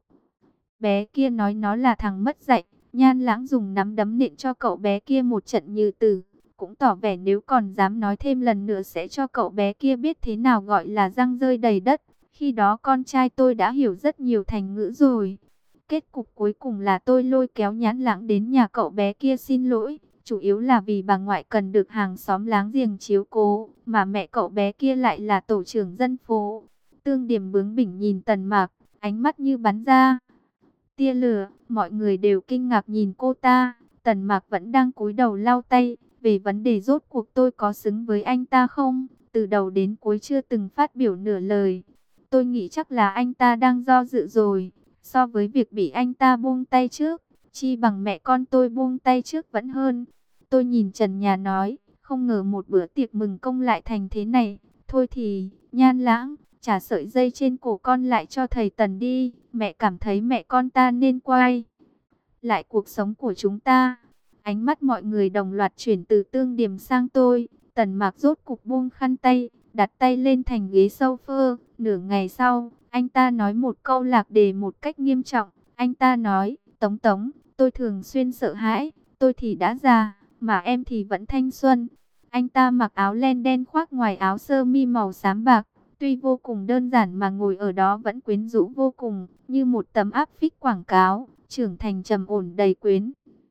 bé kia nói nó là thằng mất dạy. Nhan Lãng dùng nắm đấm nện cho cậu bé kia một trận như tử. Cũng tỏ vẻ nếu còn dám nói thêm lần nữa sẽ cho cậu bé kia biết thế nào gọi là răng rơi đầy đất. Khi đó con trai tôi đã hiểu rất nhiều thành ngữ rồi. Kết cục cuối cùng là tôi lôi kéo Nhan Lãng đến nhà cậu bé kia xin lỗi. Chủ yếu là vì bà ngoại cần được hàng xóm láng giềng chiếu cố, mà mẹ cậu bé kia lại là tổ trưởng dân phố. Tương Điềm bướng bỉnh nhìn Tần Mạc, ánh mắt như bắn ra tia lửa. Mọi người đều kinh ngạc nhìn cô ta. Tần Mạc vẫn đang cúi đầu lau tay. Về vấn đề rốt cuộc tôi có xứng với anh ta không, từ đầu đến cuối chưa từng phát biểu nửa lời. Tôi nghĩ chắc là anh ta đang do dự rồi. So với việc bị anh ta buông tay trước, chi bằng mẹ con tôi buông tay trước vẫn hơn. Tôi nhìn trần nhà nói, không ngờ một bữa tiệc mừng công lại thành thế này. Thôi thì, Nhan Lãng, trả sợi dây trên cổ con lại cho thầy Tần đi. Mẹ cảm thấy mẹ con ta nên quay lại cuộc sống của chúng ta. Ánh mắt mọi người đồng loạt chuyển từ Tương Điềm sang tôi. Tần Mạc rốt cục buông khăn tay, đặt tay lên thành ghế sofa. Nửa ngày sau, anh ta nói một câu lạc đề một cách nghiêm trọng. Anh ta nói, Tống Tống, tôi thường xuyên sợ hãi. Tôi thì đã già, mà em thì vẫn thanh xuân. Anh ta mặc áo len đen khoác ngoài áo sơ mi màu xám bạc. Tuy vô cùng đơn giản mà ngồi ở đó vẫn quyến rũ vô cùng, như một tấm áp phích quảng cáo, trưởng thành trầm ổn đầy quyến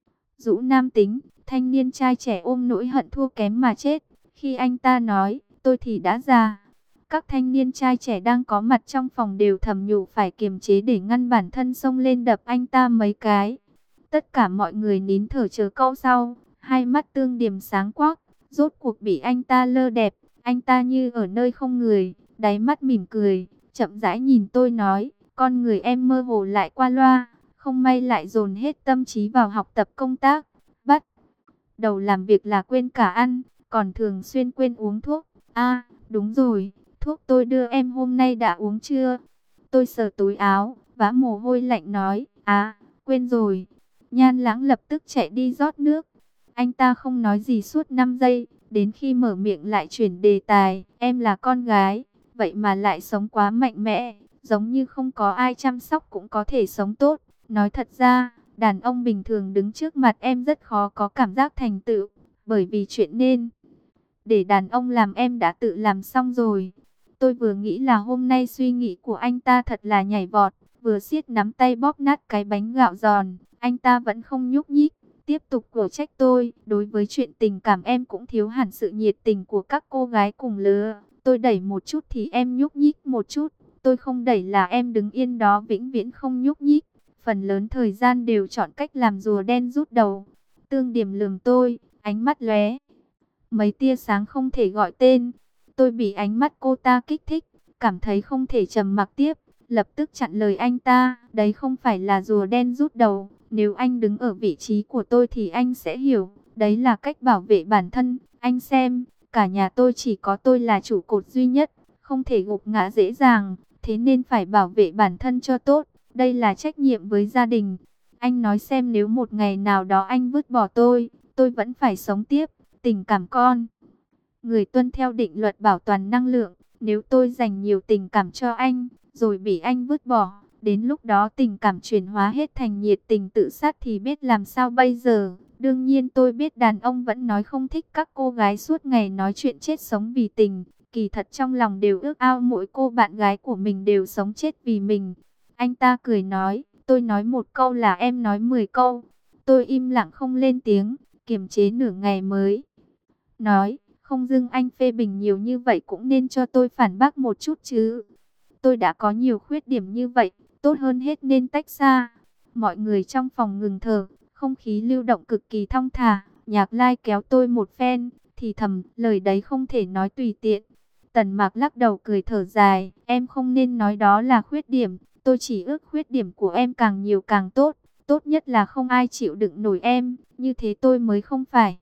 rũ nam tính. Thanh niên trai trẻ ôm nỗi hận thua kém mà chết. Khi anh ta nói, tôi thì đã già. Các thanh niên trai trẻ đang có mặt trong phòng đều thầm nhủ phải kiềm chế để ngăn bản thân xông lên đập anh ta mấy cái. Tất cả mọi người nín thở chờ câu sau, hai mắt Tương Điềm sáng quắc, rốt cuộc bị anh ta lơ đẹp. Anh ta như ở nơi không người, đáy mắt mỉm cười, chậm rãi nhìn tôi nói, con người em mơ hồ lại qua loa, không may lại dồn hết tâm trí vào học tập công tác. Bắt đầu làm việc là quên cả ăn, còn thường xuyên quên uống thuốc. À, đúng rồi, thuốc tôi đưa em hôm nay đã uống chưa? Tôi sờ túi áo, vã mồ hôi lạnh nói, à, quên rồi. Nhan Lãng lập tức chạy đi rót nước. Anh ta không nói gì suốt năm giây, đến khi mở miệng lại chuyển đề tài, em là con gái, vậy mà lại sống quá mạnh mẽ, giống như không có ai chăm sóc cũng có thể sống tốt. Nói thật ra, đàn ông bình thường đứng trước mặt em rất khó có cảm giác thành tựu, bởi vì chuyện nên để đàn ông làm em đã tự làm xong rồi. Tôi vừa nghĩ là hôm nay suy nghĩ của anh ta thật là nhảy vọt, vừa siết nắm tay bóp nát cái bánh gạo giòn, anh ta vẫn không nhúc nhích, tiếp tục cổ trách tôi. Đối với chuyện tình cảm em cũng thiếu hẳn sự nhiệt tình của các cô gái cùng lứa. Tôi đẩy một chút thì em nhúc nhích một chút, tôi không đẩy là em đứng yên đó vĩnh viễn không nhúc nhích. Phần lớn thời gian đều chọn cách làm rùa đen rút đầu. Tương Điềm lườm tôi, ánh mắt lóe mấy tia sáng không thể gọi tên. Tôi bị ánh mắt cô ta kích thích, cảm thấy không thể trầm mặc tiếp, lập tức chặn lời anh ta. Đấy không phải là rùa đen rút đầu, nếu anh đứng ở vị trí của tôi thì anh sẽ hiểu. Đấy là cách bảo vệ bản thân. Anh xem, cả nhà tôi chỉ có tôi là trụ cột duy nhất, không thể gục ngã dễ dàng, thế nên phải bảo vệ bản thân cho tốt. Đây là trách nhiệm với gia đình. Anh nói xem, nếu một ngày nào đó anh vứt bỏ tôi, tôi vẫn phải sống tiếp. Tình cảm con người tuân theo định luật bảo toàn năng lượng. Nếu tôi dành nhiều tình cảm cho anh, rồi bị anh vứt bỏ, đến lúc đó tình cảm chuyển hóa hết thành nhiệt tình tự sát thì biết làm sao bây giờ. Đương nhiên tôi biết đàn ông vẫn nói không thích các cô gái suốt ngày nói chuyện chết sống vì tình. Kỳ thật trong lòng đều ước ao mỗi cô bạn gái của mình đều sống chết vì mình. Anh ta cười nói, tôi nói một câu là em nói mười câu. Tôi im lặng không lên tiếng, kiềm chế nửa ngày mới nói, không dưng anh phê bình nhiều như vậy cũng nên cho tôi phản bác một chút chứ. Tôi đã có nhiều khuyết điểm như vậy, tốt hơn hết nên tách xa. Mọi người trong phòng ngừng thở, không khí lưu động cực kỳ thong thả. Nhạc Lai kéo tôi một phen, thì thầm, lời đấy không thể nói tùy tiện. Tần Mạc lắc đầu cười thở dài, em không nên nói đó là khuyết điểm. Tôi chỉ ước khuyết điểm của em càng nhiều càng tốt. Tốt nhất là không ai chịu đựng nổi em, như thế tôi mới không phải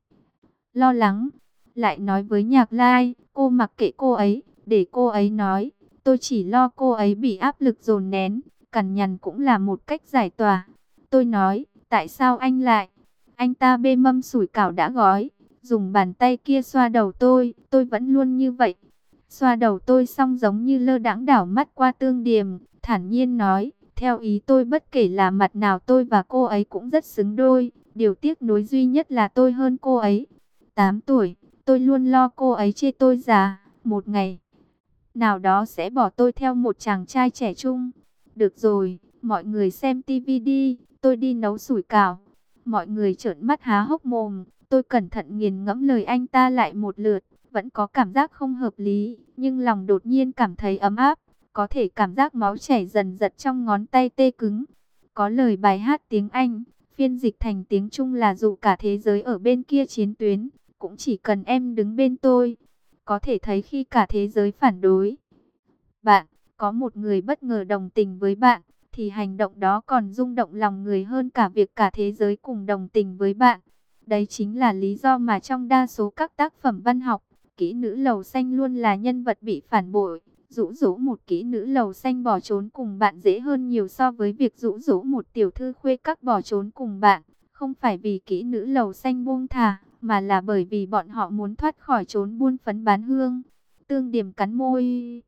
lo lắng. Lại nói với Nhạc Lai, cô mặc kệ cô ấy, để cô ấy nói. Tôi chỉ lo cô ấy bị áp lực dồn nén, cằn nhằn cũng là một cách giải tỏa. Tôi nói, tại sao anh lại? Anh ta bê mâm sủi cảo đã gói, dùng bàn tay kia xoa đầu tôi, tôi vẫn luôn như vậy. Xoa đầu tôi xong giống như lơ đãng đảo mắt qua Tương Điềm, thản nhiên nói, theo ý tôi bất kể là mặt nào tôi và cô ấy cũng rất xứng đôi. Điều tiếc nuối duy nhất là tôi hơn cô ấy tám tuổi. Tôi luôn lo cô ấy chê tôi già, một ngày nào đó sẽ bỏ tôi theo một chàng trai trẻ trung. Được rồi, mọi người xem tivi đi, tôi đi nấu sủi cảo. Mọi người trợn mắt há hốc mồm, tôi cẩn thận nghiền ngẫm lời anh ta lại một lượt, vẫn có cảm giác không hợp lý, nhưng lòng đột nhiên cảm thấy ấm áp, có thể cảm giác máu chảy dần dật trong ngón tay tê cứng. Có lời bài hát tiếng Anh, phiên dịch thành tiếng Trung là dù cả thế giới ở bên kia chiến tuyến, cũng chỉ cần em đứng bên tôi. Có thể thấy khi cả thế giới phản đối bạn, có một người bất ngờ đồng tình với bạn, thì hành động đó còn rung động lòng người hơn cả việc cả thế giới cùng đồng tình với bạn. Đấy chính là lý do mà trong đa số các tác phẩm văn học, kỹ nữ lầu xanh luôn là nhân vật bị phản bội. Dụ dỗ một kỹ nữ lầu xanh bỏ trốn cùng bạn dễ hơn nhiều so với việc dụ dỗ một tiểu thư khuê các bỏ trốn cùng bạn. Không phải vì kỹ nữ lầu xanh buông thả, mà là bởi vì bọn họ muốn thoát khỏi chốn buôn phấn bán hương. Tương Điềm cắn môi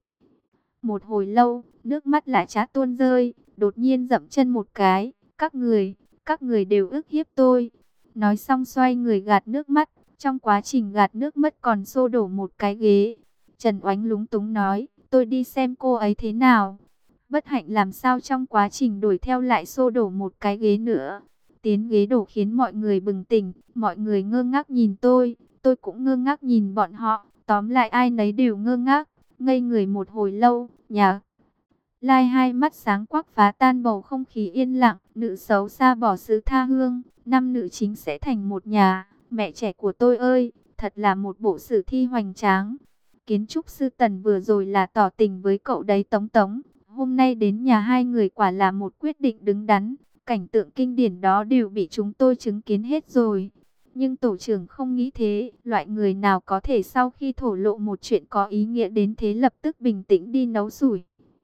một hồi lâu, nước mắt lã chã tuôn rơi, đột nhiên dậm chân một cái. Các người, các người đều ức hiếp tôi. Nói xong xoay người gạt nước mắt, Trong quá trình gạt nước mắt còn xô đổ một cái ghế. Trần Oánh lúng túng nói, tôi đi xem cô ấy thế nào. Bất hạnh làm sao trong quá trình đuổi theo lại xô đổ một cái ghế nữa. Tiếng ghế đổ khiến mọi người bừng tỉnh, mọi người ngơ ngác nhìn tôi, tôi cũng ngơ ngác nhìn bọn họ. Tóm lại ai nấy đều ngơ ngác, ngây người một hồi lâu, nhà Lai hai mắt sáng quắc phá tan bầu không khí yên lặng, nữ xấu xa bỏ xứ tha hương, năm nữ chính sẽ thành một nhà, mẹ trẻ của tôi ơi, thật là một bộ sử thi hoành tráng. Kiến trúc sư Tần vừa rồi là tỏ tình với cậu đấy Tống Tống, hôm nay đến nhà hai người quả là một quyết định đứng đắn, cảnh tượng kinh điển đó đều bị chúng tôi chứng kiến hết rồi. Nhưng tổ trưởng không nghĩ thế, loại người nào có thể sau khi thổ lộ một chuyện có ý nghĩa đến thế lập tức bình tĩnh đi nấu sủi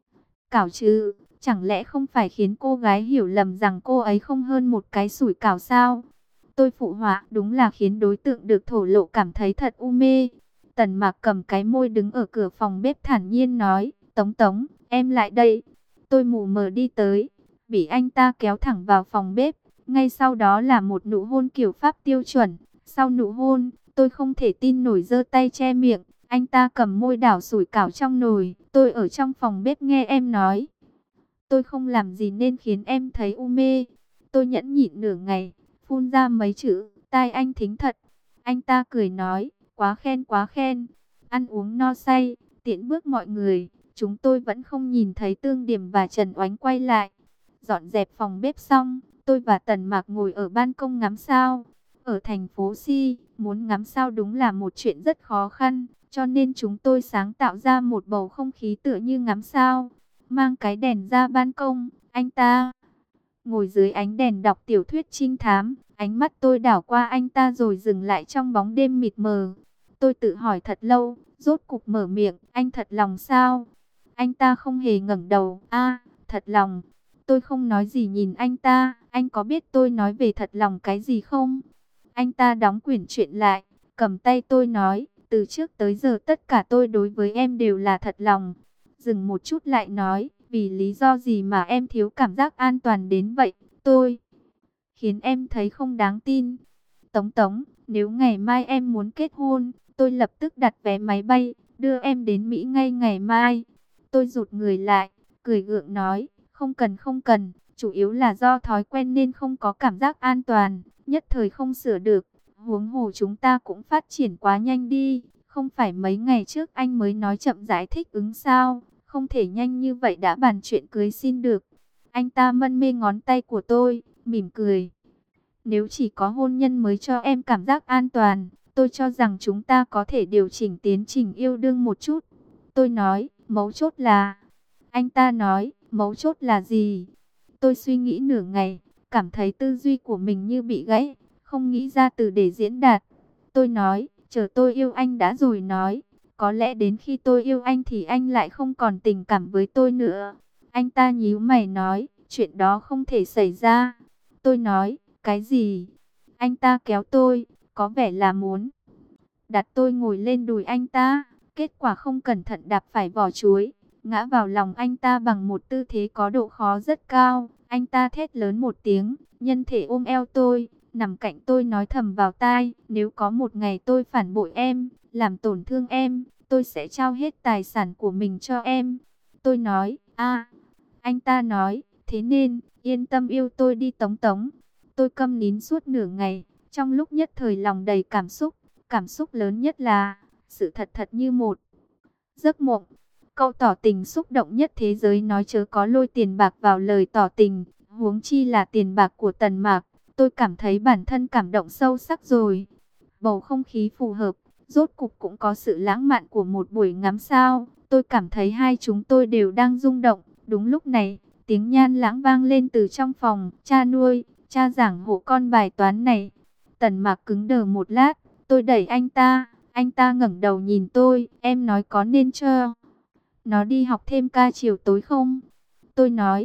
cảo chứ, chẳng lẽ không phải khiến cô gái hiểu lầm rằng cô ấy không hơn một cái sủi cảo sao? Tôi phụ họa, đúng là khiến đối tượng được thổ lộ cảm thấy thật u mê. Tần Mạc cầm cái môi đứng ở cửa phòng bếp thản nhiên nói, Tống Tống, em lại đây. Tôi mù mờ đi tới, bị anh ta kéo thẳng vào phòng bếp. Ngay sau đó là một nụ hôn kiểu Pháp tiêu chuẩn. Sau nụ hôn, tôi không thể tin nổi giơ tay che miệng. Anh ta cầm môi đảo sủi cảo trong nồi. Tôi ở trong phòng bếp nghe em nói. Tôi không làm gì nên khiến em thấy u mê. Tôi nhẫn nhịn nửa ngày, phun ra mấy chữ, tai anh thính thật. Anh ta cười nói, quá khen quá khen. Ăn uống no say, tiễn bước mọi người. Chúng tôi vẫn không nhìn thấy Tương Điểm và Trần Oánh quay lại. Dọn dẹp phòng bếp xong, tôi và Tần Mạc ngồi ở ban công ngắm sao. Ở thành phố Si, muốn ngắm sao đúng là một chuyện rất khó khăn. Cho nên chúng tôi sáng tạo ra một bầu không khí tựa như ngắm sao. Mang cái đèn ra ban công, anh ta ngồi dưới ánh đèn đọc tiểu thuyết trinh thám. Ánh mắt tôi đảo qua anh ta rồi dừng lại trong bóng đêm mịt mờ. Tôi tự hỏi thật lâu, rốt cục mở miệng, anh thật lòng sao? Anh ta không hề ngẩng đầu, a, thật lòng. Tôi không nói gì nhìn anh ta, anh có biết tôi nói về thật lòng cái gì không? Anh ta đóng quyển truyện lại, cầm tay tôi nói, từ trước tới giờ tất cả tôi đối với em đều là thật lòng. Dừng một chút lại nói, vì lý do gì mà em thiếu cảm giác an toàn đến vậy, tôi khiến em thấy không đáng tin. Tống Tống, nếu ngày mai em muốn kết hôn, tôi lập tức đặt vé máy bay, đưa em đến Mỹ ngay ngày mai. Tôi rụt người lại, cười gượng nói, không cần không cần, chủ yếu là do thói quen nên không có cảm giác an toàn, nhất thời không sửa được. Huống hồ chúng ta cũng phát triển quá nhanh đi, không phải mấy ngày trước anh mới nói chậm rãi thích ứng sao, không thể nhanh như vậy đã bàn chuyện cưới xin được. Anh ta mân mê ngón tay của tôi, mỉm cười. Nếu chỉ có hôn nhân mới cho em cảm giác an toàn, tôi cho rằng chúng ta có thể điều chỉnh tiến trình yêu đương một chút. Tôi nói, mấu chốt là... Anh ta nói, mấu chốt là gì? Tôi suy nghĩ nửa ngày, cảm thấy tư duy của mình như bị gãy, không nghĩ ra từ để diễn đạt. Tôi nói, chờ tôi yêu anh đã rồi nói. Có lẽ đến khi tôi yêu anh thì anh lại không còn tình cảm với tôi nữa. Anh ta nhíu mày nói, chuyện đó không thể xảy ra. Tôi nói, cái gì? Anh ta kéo tôi, có vẻ là muốn đặt tôi ngồi lên đùi anh ta. Kết quả không cẩn thận đạp phải vỏ chuối, ngã vào lòng anh ta bằng một tư thế có độ khó rất cao. Anh ta thét lớn một tiếng, nhân thể ôm eo tôi, nằm cạnh tôi nói thầm vào tai, nếu có một ngày tôi phản bội em, làm tổn thương em, tôi sẽ trao hết tài sản của mình cho em. Tôi nói, a, anh ta nói, thế nên, yên tâm yêu tôi đi Tống Tống. Tôi câm nín suốt nửa ngày, trong lúc nhất thời lòng đầy cảm xúc, cảm xúc lớn nhất là, sự thật thật như một giấc mộng. Câu tỏ tình xúc động nhất thế giới nói chớ có lôi tiền bạc vào lời tỏ tình, huống chi là tiền bạc của Tần Mạc. Tôi cảm thấy bản thân cảm động sâu sắc rồi. Bầu không khí phù hợp, rốt cục cũng có sự lãng mạn của một buổi ngắm sao. Tôi cảm thấy hai chúng tôi đều đang rung động. Đúng lúc này, tiếng Nhan Lãng vang lên từ trong phòng. Cha nuôi, cha giảng hộ con bài toán này. Tần Mạc cứng đờ một lát, tôi đẩy anh ta. Anh ta ngẩng đầu nhìn tôi, em nói có nên cho nó đi học thêm ca chiều tối không? Tôi nói.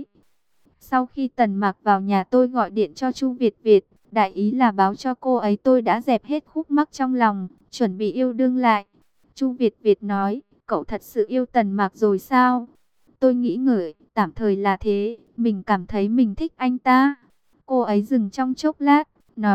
Sau khi Tần Mạc vào nhà tôi gọi điện cho Chu Việt Việt, đại ý là báo cho cô ấy tôi đã dẹp hết khúc mắc trong lòng, chuẩn bị yêu đương lại. Chu Việt Việt nói, cậu thật sự yêu Tần Mạc rồi sao? Tôi nghĩ ngợi, tạm thời là thế, mình cảm thấy mình thích anh ta. Cô ấy dừng trong chốc lát, nói,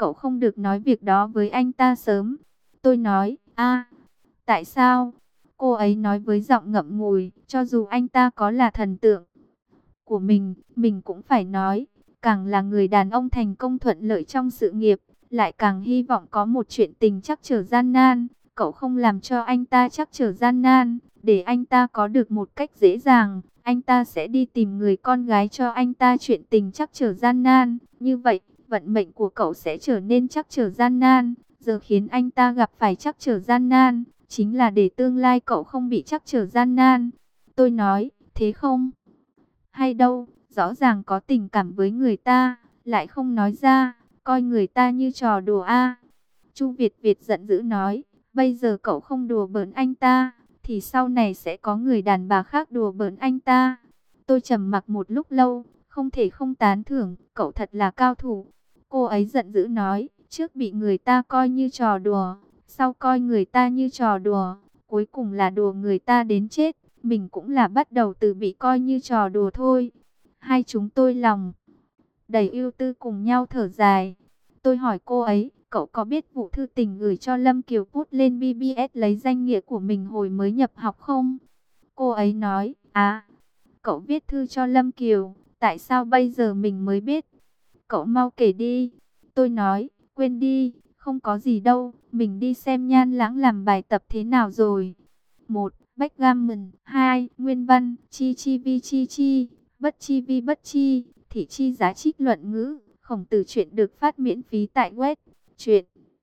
cậu không được nói việc đó với anh ta sớm. Tôi nói, a, tại sao? Cô ấy nói với giọng ngậm ngùi, cho dù anh ta có là thần tượng của mình, mình cũng phải nói. Càng là người đàn ông thành công thuận lợi trong sự nghiệp, lại càng hy vọng có một chuyện tình trắc trở gian nan. Cậu không làm cho anh ta trắc trở gian nan, để anh ta có được một cách dễ dàng, anh ta sẽ đi tìm người con gái cho anh ta chuyện tình trắc trở gian nan. Như vậy, vận mệnh của cậu sẽ trở nên trắc trở gian nan. Giờ khiến anh ta gặp phải trắc trở gian nan, chính là để tương lai cậu không bị trắc trở gian nan. Tôi nói, thế không? Hay đâu, rõ ràng có tình cảm với người ta, lại không nói ra, coi người ta như trò đùa a. Chu Việt Việt giận dữ nói, bây giờ cậu không đùa bỡn anh ta, thì sau này sẽ có người đàn bà khác đùa bỡn anh ta. Tôi trầm mặc một lúc lâu, không thể không tán thưởng, cậu thật là cao thủ. Cô ấy giận dữ nói, trước bị người ta coi như trò đùa, sau coi người ta như trò đùa, cuối cùng là đùa người ta đến chết. Mình cũng là bắt đầu từ bị coi như trò đùa thôi. Hai chúng tôi lòng đầy ưu tư cùng nhau thở dài. Tôi hỏi cô ấy, cậu có biết vụ thư tình gửi cho Lâm Kiều Put lên bê bê ét lấy danh nghĩa của mình hồi mới nhập học không? Cô ấy nói, à, cậu viết thư cho Lâm Kiều, tại sao bây giờ mình mới biết? Cậu mau kể đi. Tôi nói, quên đi, không có gì đâu, mình đi xem Nhan Lãng làm bài tập thế nào rồi. Một, backgammon. Hai, nguyên văn, chi chi vi chi chi, bất chi vi bất chi, thị chi giá trích luận ngữ. Khổng Tử truyện được phát miễn phí tại web truyện